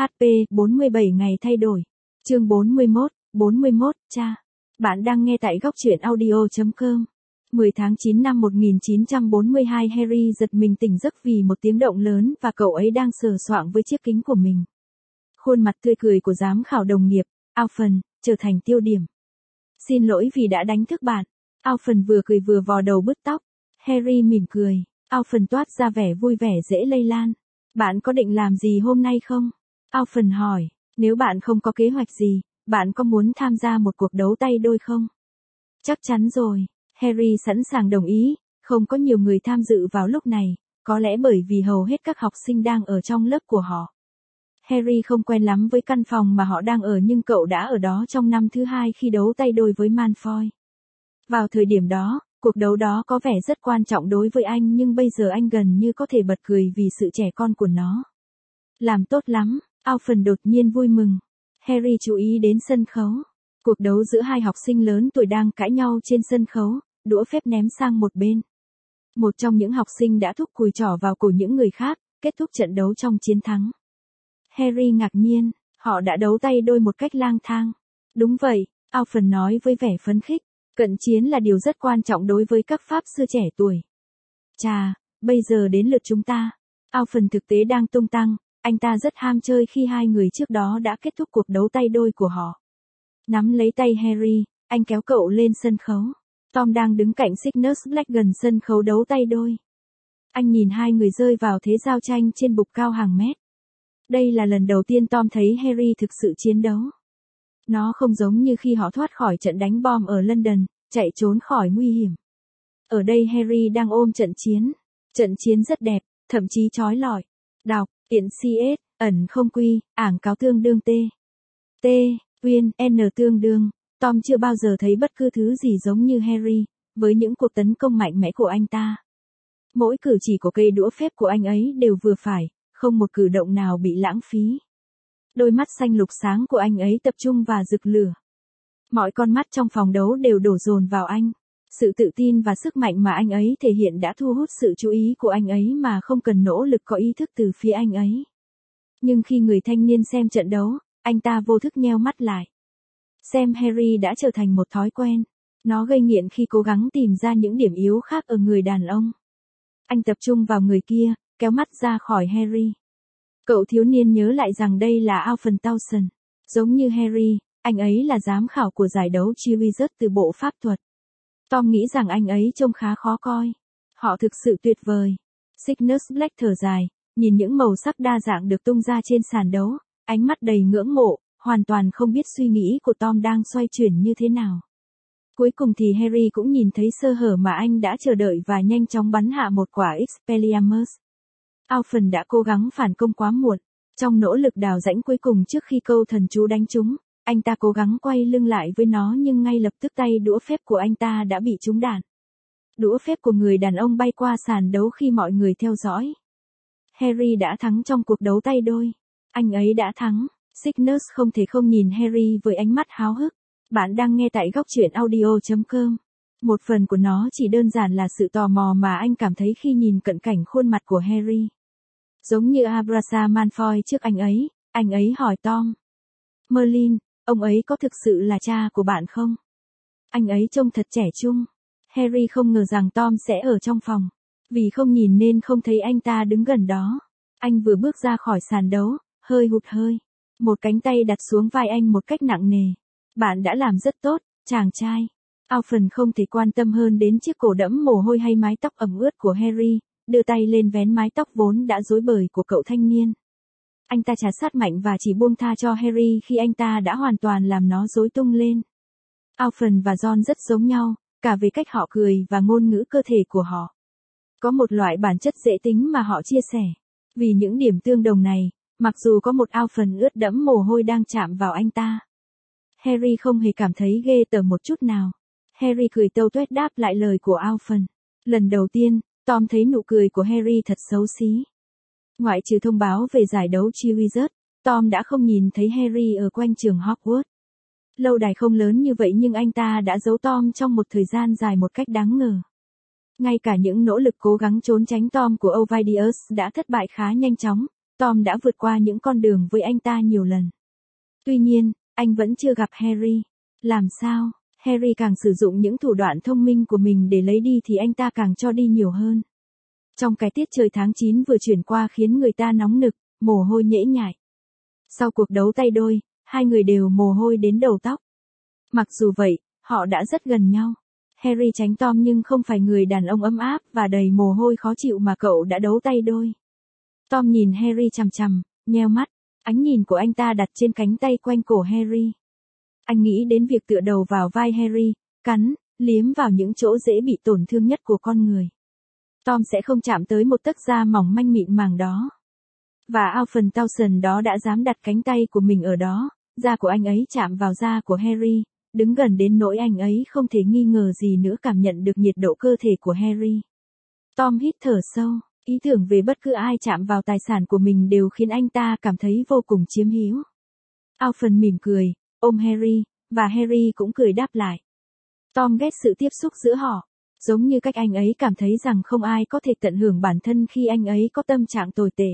HP 47 ngày thay đổi. Chương 41, cha. Bạn đang nghe tại góc truyện audio.com. 10 tháng 9 năm 1942 Harry giật mình tỉnh giấc vì một tiếng động lớn và cậu ấy đang sờ soạng với chiếc kính của mình. Khuôn mặt tươi cười của giám khảo đồng nghiệp, Alphen, trở thành tiêu điểm. Xin lỗi vì đã đánh thức bạn. Alphen vừa cười vừa vò đầu bứt tóc. Harry mỉm cười. Alphen toát ra vẻ vui vẻ dễ lây lan. Bạn có định làm gì hôm nay không? Alphen hỏi. Nếu bạn không có kế hoạch gì, bạn có muốn tham gia một cuộc đấu tay đôi không? Chắc chắn rồi. Harry sẵn sàng đồng ý, không có nhiều người tham dự vào lúc này, có lẽ bởi vì hầu hết các học sinh đang ở trong lớp của họ. Harry không quen lắm với căn phòng mà họ đang ở nhưng cậu đã ở đó trong năm thứ 2 khi đấu tay đôi với Malfoy. Vào thời điểm đó, cuộc đấu đó có vẻ rất quan trọng đối với anh nhưng bây giờ anh gần như có thể bật cười vì sự trẻ con của nó. Làm tốt lắm, Alphen đột nhiên vui mừng. Harry chú ý đến sân khấu. Cuộc đấu giữa hai học sinh lớn tuổi đang cãi nhau trên sân khấu, đũa phép ném sang một bên. Một trong những học sinh đã thúc cùi trỏ vào cổ những người khác, kết thúc trận đấu trong chiến thắng. Harry ngạc nhiên, họ đã đấu tay đôi một cách lang thang. Đúng vậy, Alphen nói với vẻ phấn khích. Cận chiến là điều rất quan trọng đối với các pháp sư trẻ tuổi. Chà, bây giờ đến lượt chúng ta. Alphen thực tế đang tung tăng, anh ta rất ham chơi khi hai người trước đó đã kết thúc cuộc đấu tay đôi của họ. Nắm lấy tay Harry, anh kéo cậu lên sân khấu. Tom đang đứng cạnh Sirius Black gần sân khấu đấu tay đôi. Anh nhìn hai người rơi vào thế giao tranh trên bục cao hàng mét. Đây là lần đầu tiên Tom thấy Harry thực sự chiến đấu. Nó không giống như khi họ thoát khỏi trận đánh bom ở London, chạy trốn khỏi nguy hiểm. Ở đây Harry đang ôm trận chiến. Trận chiến rất đẹp, thậm chí chói lọi. Đọc, tiện CS, ẩn không quy, ảng cáo tương đương T. T, Uyên, N tương đương. Tom chưa bao giờ thấy bất cứ thứ gì giống như Harry, với những cuộc tấn công mạnh mẽ của anh ta. Mỗi cử chỉ của cây đũa phép của anh ấy đều vừa phải, không một cử động nào bị lãng phí. Đôi mắt xanh lục sáng của anh ấy tập trung và rực lửa. Mọi con mắt trong phòng đấu đều đổ dồn vào anh. Sự tự tin và sức mạnh mà anh ấy thể hiện đã thu hút sự chú ý của anh ấy mà không cần nỗ lực có ý thức từ phía anh ấy. Nhưng khi người thanh niên xem trận đấu, anh ta vô thức nheo mắt lại. Xem Harry đã trở thành một thói quen. Nó gây nghiện khi cố gắng tìm ra những điểm yếu khác ở người đàn ông. Anh tập trung vào người kia, kéo mắt ra khỏi Harry. Cậu thiếu niên nhớ lại rằng đây là Alphen Towson. Giống như Harry, anh ấy là giám khảo của giải đấu Quidditch từ bộ pháp thuật. Tom nghĩ rằng anh ấy trông khá khó coi. Họ thực sự tuyệt vời. Sirius Black thở dài, nhìn những màu sắc đa dạng được tung ra trên sàn đấu, ánh mắt đầy ngưỡng mộ, hoàn toàn không biết suy nghĩ của Tom đang xoay chuyển như thế nào. Cuối cùng thì Harry cũng nhìn thấy sơ hở mà anh đã chờ đợi và nhanh chóng bắn hạ một quả Expelliarmus. Alphen đã cố gắng phản công quá muộn. Trong nỗ lực đào rãnh cuối cùng trước khi câu thần chú đánh trúng, anh ta cố gắng quay lưng lại với nó nhưng ngay lập tức tay đũa phép của anh ta đã bị trúng đạn. Đũa phép của người đàn ông bay qua sàn đấu khi mọi người theo dõi. Harry đã thắng trong cuộc đấu tay đôi. Anh ấy đã thắng. Sirius không thể không nhìn Harry với ánh mắt háo hức. Bạn đang nghe tại góc truyện audio.com. Một phần của nó chỉ đơn giản là sự tò mò mà anh cảm thấy khi nhìn cận cảnh khuôn mặt của Harry. Giống như Abraham Malfoy trước anh ấy hỏi Tom. Merlin, ông ấy có thực sự là cha của bạn không? Anh ấy trông thật trẻ trung. Harry không ngờ rằng Tom sẽ ở trong phòng. Vì không nhìn nên không thấy anh ta đứng gần đó. Anh vừa bước ra khỏi sàn đấu, hơi hụt hơi. Một cánh tay đặt xuống vai anh một cách nặng nề. Bạn đã làm rất tốt, chàng trai. Alphen không thể quan tâm hơn đến chiếc cổ đẫm mồ hôi hay mái tóc ẩm ướt của Harry, đưa tay lên vén mái tóc vốn đã rối bời của cậu thanh niên. Anh ta trà sát mạnh và chỉ buông tha cho Harry khi anh ta đã hoàn toàn làm nó rối tung lên. Alphen và Ron rất giống nhau, cả về cách họ cười và ngôn ngữ cơ thể của họ. Có một loại bản chất dễ tính mà họ chia sẻ. Vì những điểm tương đồng này, mặc dù có một Alphen ướt đẫm mồ hôi đang chạm vào anh ta, Harry không hề cảm thấy ghê tởm một chút nào. Harry cười tâu tuét đáp lại lời của Alphen. Lần đầu tiên, Tom thấy nụ cười của Harry thật xấu xí. Ngoại trừ thông báo về giải đấu Quidditch, Tom đã không nhìn thấy Harry ở quanh trường Hogwarts. Lâu đài không lớn như vậy nhưng anh ta đã giấu Tom trong một thời gian dài một cách đáng ngờ. Ngay cả những nỗ lực cố gắng trốn tránh Tom của Ovidius đã thất bại khá nhanh chóng, Tom đã vượt qua những con đường với anh ta nhiều lần. Tuy nhiên, anh vẫn chưa gặp Harry. Làm sao? Harry càng sử dụng những thủ đoạn thông minh của mình để lấy đi thì anh ta càng cho đi nhiều hơn. Trong cái tiết trời tháng 9 vừa chuyển qua khiến người ta nóng nực, mồ hôi nhễ nhại. Sau cuộc đấu tay đôi, hai người đều mồ hôi đến đầu tóc. Mặc dù vậy, họ đã rất gần nhau. Harry tránh Tom nhưng không phải người đàn ông ấm áp và đầy mồ hôi khó chịu mà cậu đã đấu tay đôi. Tom nhìn Harry chằm chằm, nheo mắt, ánh nhìn của anh ta đặt trên cánh tay quanh cổ Harry. Anh nghĩ đến việc tựa đầu vào vai Harry, cắn, liếm vào những chỗ dễ bị tổn thương nhất của con người. Tom sẽ không chạm tới một tấc da mỏng manh mịn màng đó. Và Alphonse Towson đó đã dám đặt cánh tay của mình ở đó, da của anh ấy chạm vào da của Harry, đứng gần đến nỗi anh ấy không thể nghi ngờ gì nữa cảm nhận được nhiệt độ cơ thể của Harry. Tom hít thở sâu, ý tưởng về bất cứ ai chạm vào tài sản của mình đều khiến anh ta cảm thấy vô cùng chiếm hữu. Alphonse mỉm cười, ôm Harry, và Harry cũng cười đáp lại. Tom ghét sự tiếp xúc giữa họ, giống như cách anh ấy cảm thấy rằng không ai có thể tận hưởng bản thân khi anh ấy có tâm trạng tồi tệ.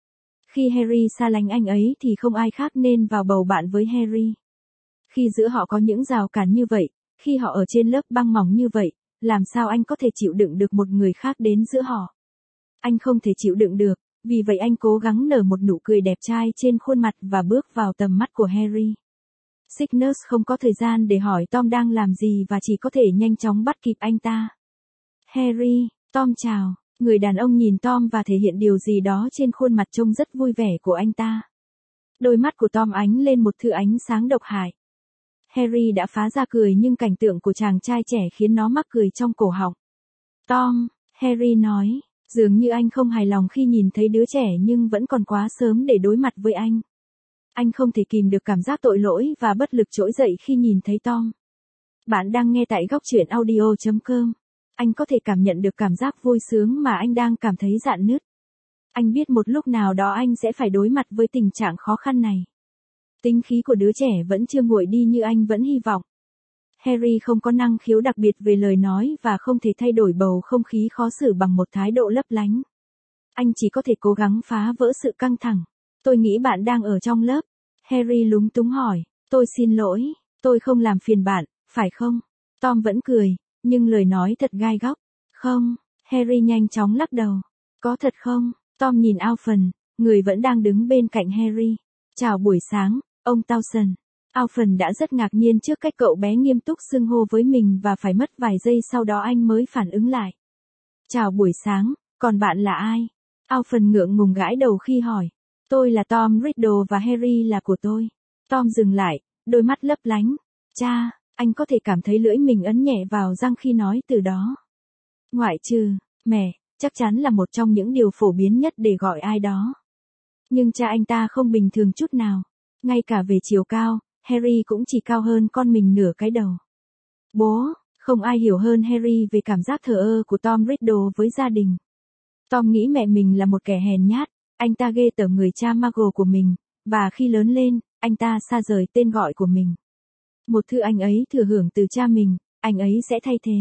Khi Harry xa lánh anh ấy thì không ai khác nên vào bầu bạn với Harry. Khi giữa họ có những rào cản như vậy, khi họ ở trên lớp băng mỏng như vậy, làm sao anh có thể chịu đựng được một người khác đến giữa họ? Anh không thể chịu đựng được, vì vậy anh cố gắng nở một nụ cười đẹp trai trên khuôn mặt và bước vào tầm mắt của Harry. Cygnus không có thời gian để hỏi Tom đang làm gì và chỉ có thể nhanh chóng bắt kịp anh ta. Harry, Tom chào. Người đàn ông nhìn Tom và thể hiện điều gì đó trên khuôn mặt trông rất vui vẻ của anh ta. Đôi mắt của Tom ánh lên một thứ ánh sáng độc hại. Harry đã phá ra cười nhưng cảnh tượng của chàng trai trẻ khiến nó mắc cười trong cổ họng. Tom, Harry nói, dường như anh không hài lòng khi nhìn thấy đứa trẻ nhưng vẫn còn quá sớm để đối mặt với anh. Anh không thể kìm được cảm giác tội lỗi và bất lực trỗi dậy khi nhìn thấy Tom. Bạn đang nghe tại góc truyện audio.com. Anh có thể cảm nhận được cảm giác vui sướng mà anh đang cảm thấy rạn nứt. Anh biết một lúc nào đó anh sẽ phải đối mặt với tình trạng khó khăn này. Tính khí của đứa trẻ vẫn chưa nguội đi như anh vẫn hy vọng. Harry không có năng khiếu đặc biệt về lời nói và không thể thay đổi bầu không khí khó xử bằng một thái độ lấp lánh. Anh chỉ có thể cố gắng phá vỡ sự căng thẳng. Tôi nghĩ bạn đang ở trong lớp. Harry lúng túng hỏi, tôi xin lỗi, tôi không làm phiền bạn, phải không? Tom vẫn cười, nhưng lời nói thật gai góc. Không, Harry nhanh chóng lắc đầu. Có thật không? Tom nhìn Alphonse, người vẫn đang đứng bên cạnh Harry. Chào buổi sáng, ông Towson. Alphonse đã rất ngạc nhiên trước cách cậu bé nghiêm túc xưng hô với mình và phải mất vài giây sau đó anh mới phản ứng lại. Chào buổi sáng, còn bạn là ai? Alphonse ngượng ngùng gãi đầu khi hỏi. Tôi là Tom Riddle và Harry là của tôi. Tom dừng lại, đôi mắt lấp lánh. Cha, anh có thể cảm thấy lưỡi mình ấn nhẹ vào răng khi nói từ đó. Ngoại trừ, mẹ, chắc chắn là một trong những điều phổ biến nhất để gọi ai đó. Nhưng cha anh ta không bình thường chút nào. Ngay cả về chiều cao, Harry cũng chỉ cao hơn con mình nửa cái đầu. Bố, không ai hiểu hơn Harry về cảm giác thờ ơ của Tom Riddle với gia đình. Tom nghĩ mẹ mình là một kẻ hèn nhát, anh ta ghê tởm người cha Muggle của mình, và khi lớn lên, anh ta xa rời tên gọi của mình. Một thứ anh ấy thừa hưởng từ cha mình, anh ấy sẽ thay thế.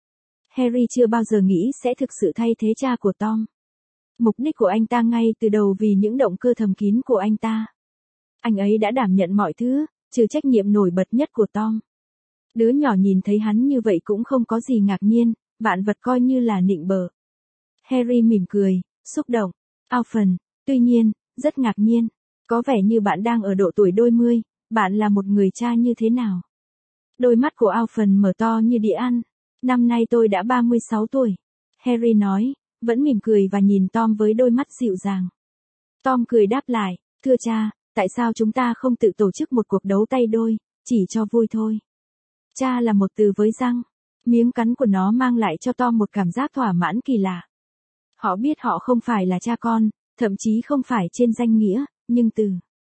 Harry chưa bao giờ nghĩ sẽ thực sự thay thế cha của Tom. Mục đích của anh ta ngay từ đầu vì những động cơ thầm kín của anh ta. Anh ấy đã đảm nhận mọi thứ, trừ trách nhiệm nổi bật nhất của Tom. Đứa nhỏ nhìn thấy hắn như vậy cũng không có gì ngạc nhiên, vạn vật coi như là nịnh bợ. Harry mỉm cười, xúc động. Alphonse, tuy nhiên, rất ngạc nhiên. Có vẻ như bạn đang ở độ tuổi đôi mươi, bạn là một người cha như thế nào? Đôi mắt của Alphonse mở to như đĩa ăn. Năm nay tôi đã 36 tuổi. Harry nói, vẫn mỉm cười và nhìn Tom với đôi mắt dịu dàng. Tom cười đáp lại, thưa cha, tại sao chúng ta không tự tổ chức một cuộc đấu tay đôi, chỉ cho vui thôi. Cha là một từ với răng. Miếng cắn của nó mang lại cho Tom một cảm giác thỏa mãn kỳ lạ. Họ biết họ không phải là cha con, thậm chí không phải trên danh nghĩa, nhưng từ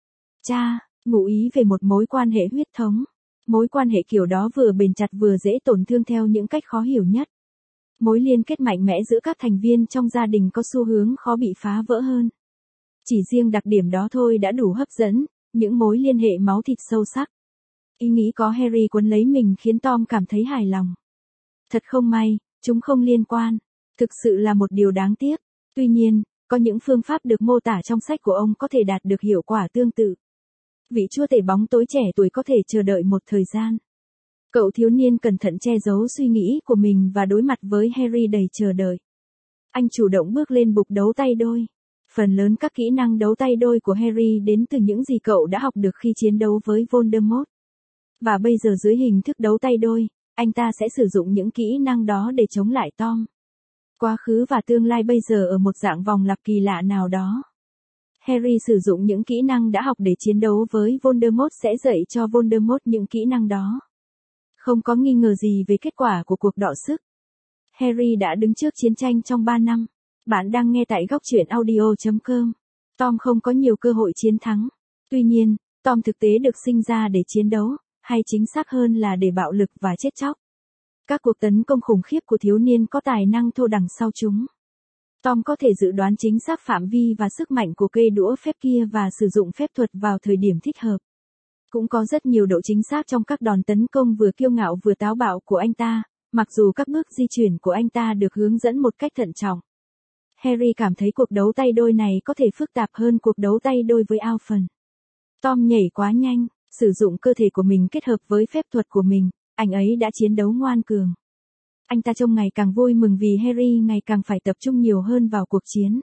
cha, ngụ ý về một mối quan hệ huyết thống. Mối quan hệ kiểu đó vừa bền chặt vừa dễ tổn thương theo những cách khó hiểu nhất. Mối liên kết mạnh mẽ giữa các thành viên trong gia đình có xu hướng khó bị phá vỡ hơn. Chỉ riêng đặc điểm đó thôi đã đủ hấp dẫn, những mối liên hệ máu thịt sâu sắc. Ý nghĩ có Harry quấn lấy mình khiến Tom cảm thấy hài lòng. Thật không may, chúng không liên quan. Thực sự là một điều đáng tiếc. Tuy nhiên, Có những phương pháp được mô tả trong sách của ông có thể đạt được hiệu quả tương tự. Vị chúa tể bóng tối trẻ tuổi có thể chờ đợi một thời gian. Cậu thiếu niên cẩn thận che giấu suy nghĩ của mình và đối mặt với Harry đầy chờ đợi. Anh chủ động bước lên bục đấu tay đôi. Phần lớn các kỹ năng đấu tay đôi của Harry đến từ những gì cậu đã học được khi chiến đấu với Voldemort. Và bây giờ dưới hình thức đấu tay đôi, anh ta sẽ sử dụng những kỹ năng đó để chống lại Tom. Quá khứ và tương lai bây giờ ở một dạng vòng lặp kỳ lạ nào đó. Harry sử dụng những kỹ năng đã học để chiến đấu với Voldemort sẽ dạy cho Voldemort những kỹ năng đó. Không có nghi ngờ gì về kết quả của cuộc đọ sức. Harry đã đứng trước chiến tranh trong 3 năm. Bạn đang nghe tại góc truyện audio.com. Tom không có nhiều cơ hội chiến thắng. Tuy nhiên, Tom thực tế được sinh ra để chiến đấu, hay chính xác hơn là để bạo lực và chết chóc. Các cuộc tấn công khủng khiếp của thiếu niên có tài năng thô đằng sau chúng. Tom có thể dự đoán chính xác phạm vi và sức mạnh của cây đũa phép kia và sử dụng phép thuật vào thời điểm thích hợp. Cũng có rất nhiều độ chính xác trong các đòn tấn công vừa kiêu ngạo vừa táo bạo của anh ta, mặc dù các bước di chuyển của anh ta được hướng dẫn một cách thận trọng. Harry cảm thấy cuộc đấu tay đôi này có thể phức tạp hơn cuộc đấu tay đôi với Alphon. Tom nhảy quá nhanh, sử dụng cơ thể của mình kết hợp với phép thuật của mình, anh ấy đã chiến đấu ngoan cường. Anh ta trông ngày càng vui mừng vì Harry ngày càng phải tập trung nhiều hơn vào cuộc chiến.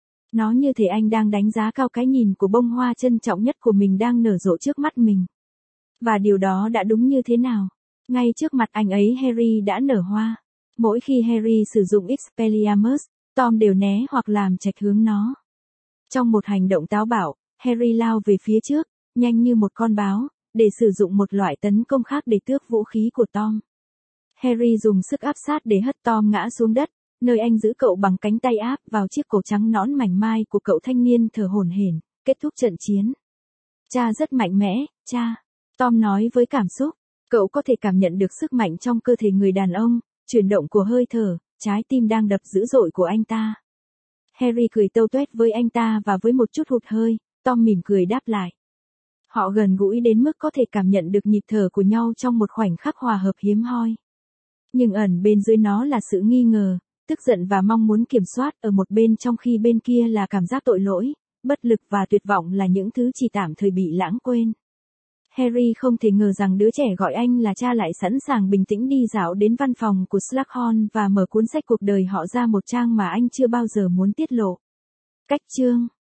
Nó như thể anh đang đánh giá cao cái nhìn của bông hoa trân trọng nhất của mình đang nở rộ trước mắt mình. Và điều đó đã đúng như thế nào? Ngay trước mặt anh ấy Harry đã nở hoa. Mỗi khi Harry sử dụng Expelliarmus, Tom đều né hoặc làm chệch hướng nó. Trong một hành động táo bạo, Harry lao về phía trước, nhanh như một con báo, để sử dụng một loại tấn công khác để tước vũ khí của Tom. Harry dùng sức áp sát để hất Tom ngã xuống đất, nơi anh giữ cậu bằng cánh tay áp vào chiếc cổ trắng nõn mảnh mai của cậu thanh niên thở hổn hển, kết thúc trận chiến. Cha rất mạnh mẽ, cha. Tom nói với cảm xúc. Cậu có thể cảm nhận được sức mạnh trong cơ thể người đàn ông, chuyển động của hơi thở, trái tim đang đập dữ dội của anh ta. Harry cười tâu tuét với anh ta và với một chút hụt hơi, Tom mỉm cười đáp lại. Họ gần gũi đến mức có thể cảm nhận được nhịp thở của nhau trong một khoảnh khắc hòa hợp hiếm hoi. Nhưng ẩn bên dưới nó là sự nghi ngờ, tức giận và mong muốn kiểm soát ở một bên, trong khi bên kia là cảm giác tội lỗi, bất lực và tuyệt vọng là những thứ chỉ tạm thời bị lãng quên. Harry không thể ngờ rằng đứa trẻ gọi anh là cha lại sẵn sàng bình tĩnh đi dạo đến văn phòng của Slughorn và mở cuốn sách cuộc đời họ ra một trang mà anh chưa bao giờ muốn tiết lộ. Cách chương